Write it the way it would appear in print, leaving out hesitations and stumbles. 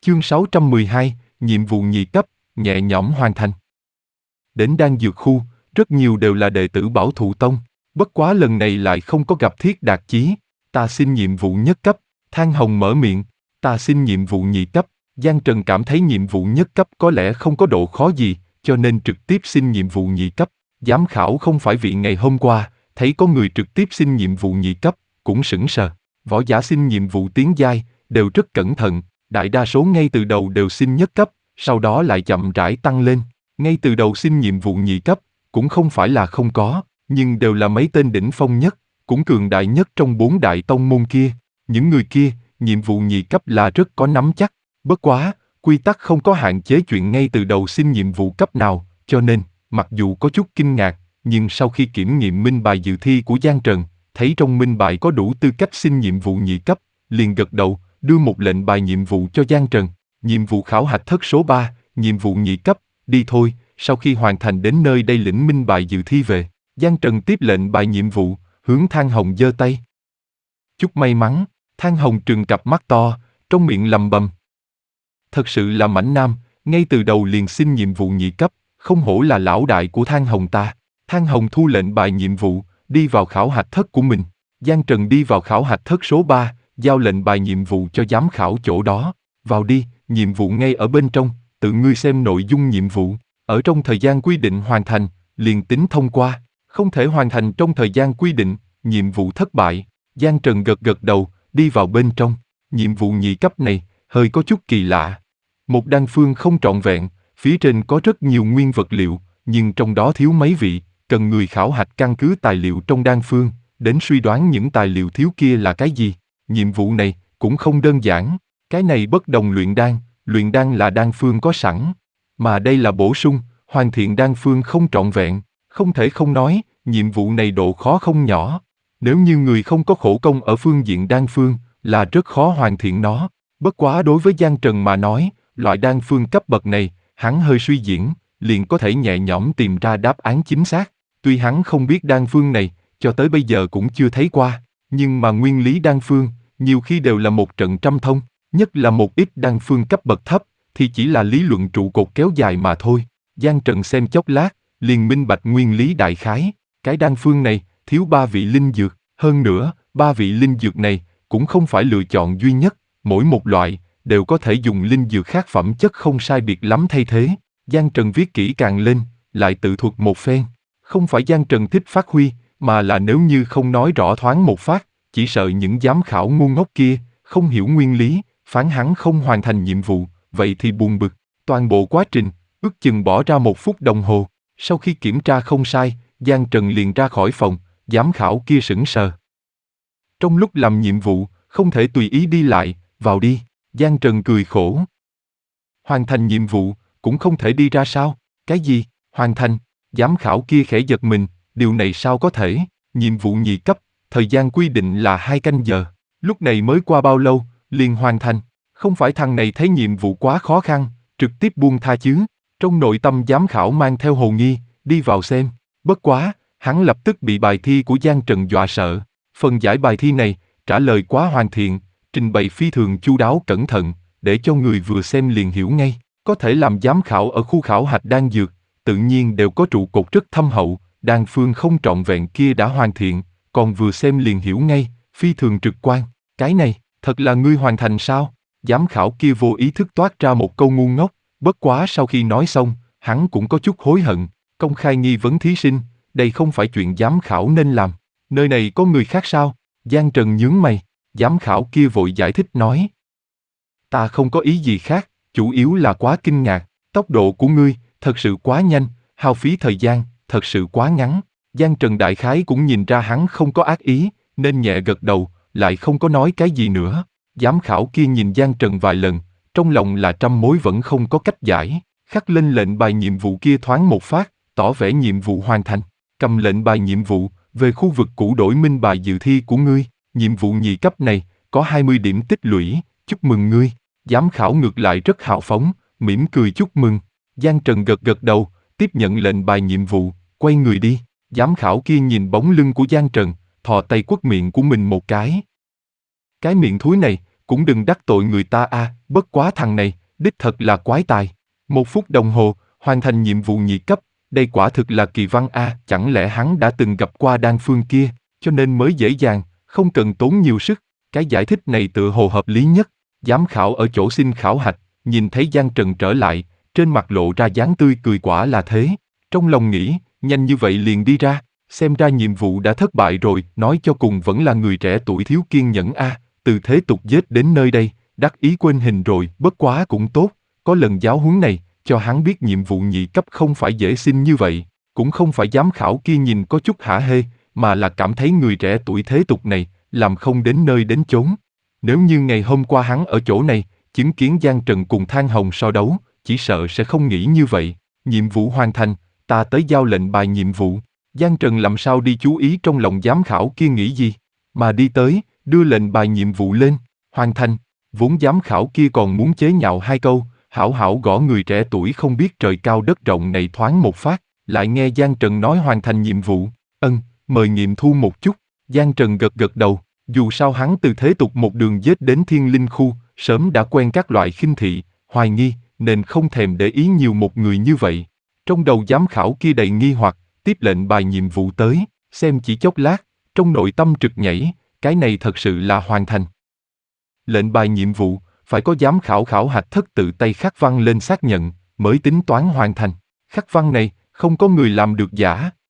Chương 612, nhiệm vụ nhị cấp, nhẹ nhõm hoàn thành. Đến đan dược khu, rất nhiều đều là đệ tử Bảo Thụ Tông, bất quá lần này lại không có gặp Thiết Đạt Chí. Ta xin nhiệm vụ nhất cấp. Thang Hồng mở miệng. Ta xin nhiệm vụ nhị cấp. Giang Trần cảm thấy nhiệm vụ nhất cấp có lẽ không có độ khó gì, cho nên trực tiếp xin nhiệm vụ nhị cấp. Giám khảo không phải vị ngày hôm qua, thấy có người trực tiếp xin nhiệm vụ nhị cấp, cũng sững sờ. Võ giả xin nhiệm vụ tiến giai, đều rất cẩn thận, đại đa số ngay từ đầu đều xin nhất cấp, sau đó lại chậm rãi tăng lên. Ngay từ đầu xin nhiệm vụ nhị cấp, cũng không phải là không có, nhưng đều là mấy tên đỉnh phong nhất, cũng cường đại nhất trong 4 đại tông môn kia. Những người kia, nhiệm vụ nhị cấp là rất có nắm chắc. Bất quá, quy tắc không có hạn chế chuyện ngay từ đầu xin nhiệm vụ cấp nào, cho nên, mặc dù có chút kinh ngạc, nhưng sau khi kiểm nghiệm minh bài dự thi của Giang Trần, thấy trong minh bài có đủ tư cách xin nhiệm vụ nhị cấp, liền gật đầu, đưa một lệnh bài nhiệm vụ cho Giang Trần. Nhiệm vụ khảo hạch thất số 3, nhiệm vụ nhị cấp, đi thôi. Sau khi hoàn thành đến nơi đây lĩnh minh bài dự thi về, Giang Trần tiếp lệnh bài nhiệm vụ, hướng Thang Hồng giơ tay. Chúc may mắn. Thang Hồng trừng cặp mắt to, trong miệng lầm bầm. Thật sự là mãnh nam, ngay từ đầu liền xin nhiệm vụ nhị cấp, không hổ là lão đại của Thang Hồng ta. Thang Hồng thu lệnh bài nhiệm vụ, đi vào khảo hạch thất của mình. Giang Trần đi vào khảo hạch thất số 3, giao lệnh bài nhiệm vụ cho giám khảo chỗ đó. Vào đi, nhiệm vụ ngay ở bên trong, tự ngươi xem nội dung nhiệm vụ. Ở trong thời gian quy định hoàn thành, liền tính thông qua. Không thể hoàn thành trong thời gian quy định, nhiệm vụ thất bại. Giang Trần gật gật đầu, đi vào bên trong. Nhiệm vụ nhị cấp này, hơi có chút kỳ lạ. Một đan phương không trọn vẹn, phía trên có rất nhiều nguyên vật liệu, nhưng trong đó thiếu mấy vị, cần người khảo hạch căn cứ tài liệu trong đan phương, đến suy đoán những tài liệu thiếu kia là cái gì. Nhiệm vụ này, cũng không đơn giản. Cái này bất đồng luyện đan là đan phương có sẵn. Mà đây là bổ sung, hoàn thiện đan phương không trọn vẹn, không thể không nói, nhiệm vụ này độ khó không nhỏ. Nếu như người không có khổ công ở phương diện đan phương, là rất khó hoàn thiện nó. Bất quá đối với Giang Trần mà nói, loại đan phương cấp bậc này, hắn hơi suy diễn, liền có thể nhẹ nhõm tìm ra đáp án chính xác. Tuy hắn không biết đan phương này, cho tới bây giờ cũng chưa thấy qua, nhưng mà nguyên lý đan phương, nhiều khi đều là một trận trăm thông, nhất là một ít đan phương cấp bậc thấp, thì chỉ là lý luận trụ cột kéo dài mà thôi. Giang Trần xem chốc lát, liền minh bạch nguyên lý đại khái. Cái đan phương này, thiếu 3 vị linh dược, hơn nữa, 3 vị linh dược này, cũng không phải lựa chọn duy nhất, mỗi một loại, đều có thể dùng linh dược khác phẩm chất không sai biệt lắm thay thế. Giang Trần viết kỹ càng lên, lại tự thuật một phen. Không phải Giang Trần thích phát huy, mà là nếu như không nói rõ thoáng một phát, chỉ sợ những giám khảo ngu ngốc kia, không hiểu nguyên lý, phán hắn không hoàn thành nhiệm vụ, vậy thì buồn bực. Toàn bộ quá trình, ước chừng bỏ ra 1 phút đồng hồ. Sau khi kiểm tra không sai, Giang Trần liền ra khỏi phòng, giám khảo kia sững sờ. Trong lúc làm nhiệm vụ, không thể tùy ý đi lại, vào đi. Giang Trần cười khổ. Hoàn thành nhiệm vụ, cũng không thể đi ra sao? Cái gì? Hoàn thành? Giám khảo kia khẽ giật mình, điều này sao có thể? Nhiệm vụ nhị cấp, thời gian quy định là 2 canh giờ. Lúc này mới qua bao lâu, liền hoàn thành? Không phải thằng này thấy nhiệm vụ quá khó khăn, trực tiếp buông tha chứ? Trong nội tâm giám khảo mang theo hồ nghi, đi vào xem. Bất quá, hắn lập tức bị bài thi của Giang Trần dọa sợ. Phần giải bài thi này, trả lời quá hoàn thiện, trình bày phi thường chu đáo cẩn thận, để cho người vừa xem liền hiểu ngay. Có thể làm giám khảo ở khu khảo hạch đan dược, tự nhiên đều có trụ cột rất thâm hậu, đan phương không trọn vẹn kia đã hoàn thiện, còn vừa xem liền hiểu ngay, phi thường trực quan. Cái này, thật là ngươi hoàn thành sao? Giám khảo kia vô ý thức toát ra một câu ngu ngốc, bất quá sau khi nói xong, hắn cũng có chút hối hận. Công khai nghi vấn thí sinh, đây không phải chuyện giám khảo nên làm. Nơi này có người khác sao? Giang Trần nhướng mày, giám khảo kia vội giải thích nói. Ta không có ý gì khác, chủ yếu là quá kinh ngạc, tốc độ của ngươi, thật sự quá nhanh, hao phí thời gian, thật sự quá ngắn. Giang Trần đại khái cũng nhìn ra hắn không có ác ý, nên nhẹ gật đầu, lại không có nói cái gì nữa. Giám khảo kia nhìn Giang Trần vài lần, trong lòng là trăm mối vẫn không có cách giải, khắc lên lệnh bài nhiệm vụ kia thoáng một phát, tỏ vẻ nhiệm vụ hoàn thành. Cầm lệnh bài nhiệm vụ, về khu vực cũ đổi minh bài dự thi của ngươi, nhiệm vụ nhị cấp này, có 20 điểm tích lũy, chúc mừng ngươi. Giám khảo ngược lại rất hào phóng, mỉm cười chúc mừng. Giang Trần gật gật đầu, tiếp nhận lệnh bài nhiệm vụ, quay người đi. Giám khảo kia nhìn bóng lưng của Giang Trần, thò tay quất miệng của mình một cái. Cái miệng thúi này, cũng đừng đắc tội người ta bất quá thằng này, đích thật là quái tài. 1 phút đồng hồ, hoàn thành nhiệm vụ nhị cấp, đây quả thực là kỳ văn chẳng lẽ hắn đã từng gặp qua đan phương kia, cho nên mới dễ dàng, không cần tốn nhiều sức. Cái giải thích này tựa hồ hợp lý nhất. Giám khảo ở chỗ xin khảo hạch, nhìn thấy Giang Trần trở lại, trên mặt lộ ra dáng tươi cười quả là thế. Trong lòng nghĩ, nhanh như vậy liền đi ra, xem ra nhiệm vụ đã thất bại rồi, nói cho cùng vẫn là người trẻ tuổi thiếu kiên nhẫn từ thế tục giết đến nơi đây, đắc ý quên hình rồi, bất quá cũng tốt, có lần giáo huấn này, cho hắn biết nhiệm vụ nhị cấp không phải dễ xin như vậy, cũng không phải giám khảo kia nhìn có chút hả hê, mà là cảm thấy người trẻ tuổi thế tục này, làm không đến nơi đến chốn. Nếu như ngày hôm qua hắn ở chỗ này, chứng kiến Giang Trần cùng Thang Hồng so đấu, chỉ sợ sẽ không nghĩ như vậy. Nhiệm vụ hoàn thành, ta tới giao lệnh bài nhiệm vụ. Giang Trần làm sao đi chú ý trong lòng giám khảo kia nghĩ gì, mà đi tới, đưa lệnh bài nhiệm vụ lên, hoàn thành. Vốn giám khảo kia còn muốn chế nhạo 2 câu, hảo hảo gõ người trẻ tuổi không biết trời cao đất rộng này thoáng một phát, lại nghe Giang Trần nói hoàn thành nhiệm vụ, mời nghiệm thu một chút. Giang Trần gật gật đầu, dù sao hắn từ thế tục một đường giết đến thiên linh khu, sớm đã quen các loại khinh thị, hoài nghi, nên không thèm để ý nhiều một người như vậy. Trong đầu giám khảo kia đầy nghi hoặc, tiếp lệnh bài nhiệm vụ tới, xem chỉ chốc lát, trong nội tâm trực nhảy, cái này thật sự là hoàn thành. Lệnh bài nhiệm vụ, phải có giám khảo khảo hạch thất tự tay khắc văn lên xác nhận, mới tính toán hoàn thành. Khắc văn này, không có người làm được giả.